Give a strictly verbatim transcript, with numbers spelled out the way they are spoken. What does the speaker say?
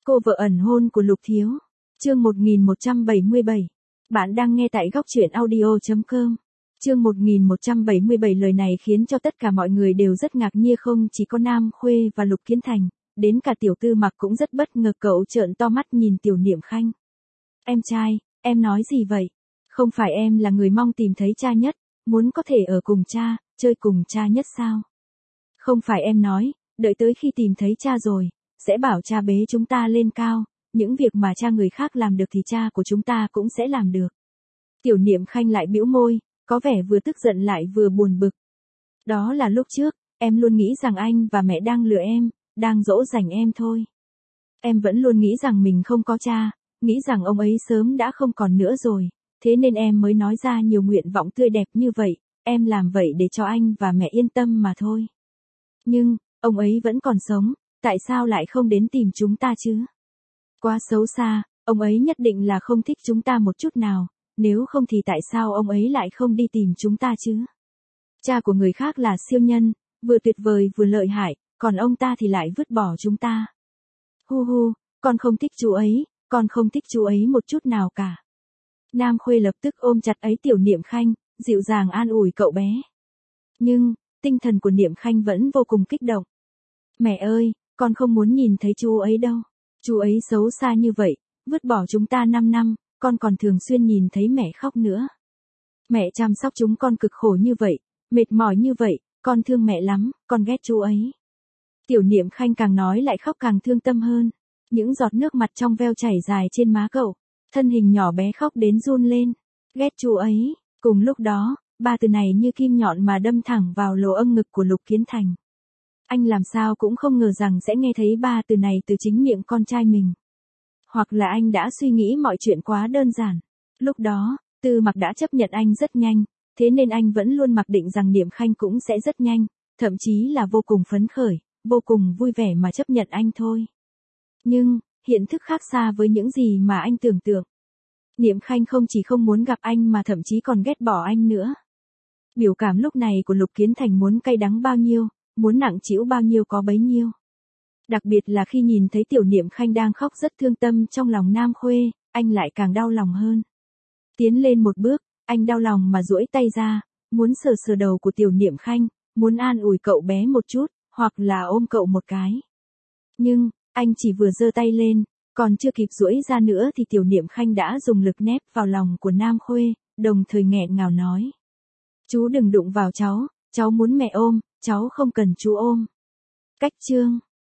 Cô vợ ẩn hôn của Lục Thiếu. Chương một nghìn một trăm bảy mươi bảy. Bạn đang nghe tại góc truyện audio chấm com. Chương một nghìn một trăm bảy mươi bảy. Lời này khiến cho tất cả mọi người đều rất ngạc nhiên, không chỉ có Nam Khuê và Lục Kiến Thành, đến cả Tiểu Tư Mặc cũng rất bất ngờ. Cậu trợn to mắt nhìn Tiểu Niệm Khanh. Em trai, em nói gì vậy? Không phải em là người mong tìm thấy cha nhất, muốn có thể ở cùng cha, chơi cùng cha nhất sao? Không phải em nói, đợi tới khi tìm thấy cha rồi, sẽ bảo cha bế chúng ta lên cao, những việc mà cha người khác làm được thì cha của chúng ta cũng sẽ làm được. Tiểu Niệm Khanh lại bĩu môi, có vẻ vừa tức giận lại vừa buồn bực. Đó là lúc trước, em luôn nghĩ rằng anh và mẹ đang lừa em, đang dỗ dành em thôi. Em vẫn luôn nghĩ rằng mình không có cha, nghĩ rằng ông ấy sớm đã không còn nữa rồi, thế nên em mới nói ra nhiều nguyện vọng tươi đẹp như vậy, em làm vậy để cho anh và mẹ yên tâm mà thôi. Nhưng, ông ấy vẫn còn sống, tại sao lại không đến tìm chúng ta chứ? Quá xấu xa, ông ấy nhất định là không thích chúng ta một chút nào, nếu không thì tại sao ông ấy lại không đi tìm chúng ta chứ? Cha của người khác là siêu nhân, vừa tuyệt vời vừa lợi hại, còn ông ta thì lại vứt bỏ chúng ta. Hu hu, con không thích chú ấy, con không thích chú ấy một chút nào cả. Nam Khuê lập tức ôm chặt ấy Tiểu Niệm Khanh, dịu dàng an ủi cậu bé. Nhưng, tinh thần của Niệm Khanh vẫn vô cùng kích động. Mẹ ơi, con không muốn nhìn thấy chú ấy đâu. Chú ấy xấu xa như vậy, vứt bỏ chúng ta năm năm, con còn thường xuyên nhìn thấy mẹ khóc nữa. Mẹ chăm sóc chúng con cực khổ như vậy, mệt mỏi như vậy, con thương mẹ lắm, con ghét chú ấy. Tiểu Niệm Khanh càng nói lại khóc càng thương tâm hơn. Những giọt nước mặt trong veo chảy dài trên má cậu, thân hình nhỏ bé khóc đến run lên. Ghét chú ấy. Cùng lúc đó, ba từ này như kim nhọn mà đâm thẳng vào lỗ âm ngực của Lục Kiến Thành. Anh làm sao cũng không ngờ rằng sẽ nghe thấy ba từ này từ chính miệng con trai mình. Hoặc là anh đã suy nghĩ mọi chuyện quá đơn giản. Lúc đó, Tư Mặc đã chấp nhận anh rất nhanh, thế nên anh vẫn luôn mặc định rằng Niệm Khanh cũng sẽ rất nhanh, thậm chí là vô cùng phấn khởi, vô cùng vui vẻ mà chấp nhận anh thôi. Nhưng, hiện thực khác xa với những gì mà anh tưởng tượng. Niệm Khanh không chỉ không muốn gặp anh mà thậm chí còn ghét bỏ anh nữa. Biểu cảm lúc này của Lục Kiến Thành muốn cay đắng bao nhiêu, muốn nặng trĩu bao nhiêu có bấy nhiêu. Đặc biệt là khi nhìn thấy Tiểu Niệm Khanh đang khóc rất thương tâm trong lòng Nam Khuê, anh lại càng đau lòng hơn. Tiến lên một bước, anh đau lòng mà duỗi tay ra, muốn sờ sờ đầu của Tiểu Niệm Khanh, muốn an ủi cậu bé một chút, hoặc là ôm cậu một cái. Nhưng, anh chỉ vừa giơ tay lên, còn chưa kịp duỗi ra nữa thì Tiểu Niệm Khanh đã dùng lực nép vào lòng của Nam Khuê, đồng thời nghẹn ngào nói. Chú đừng đụng vào cháu, cháu muốn mẹ ôm, cháu không cần chú ôm. Cách chương.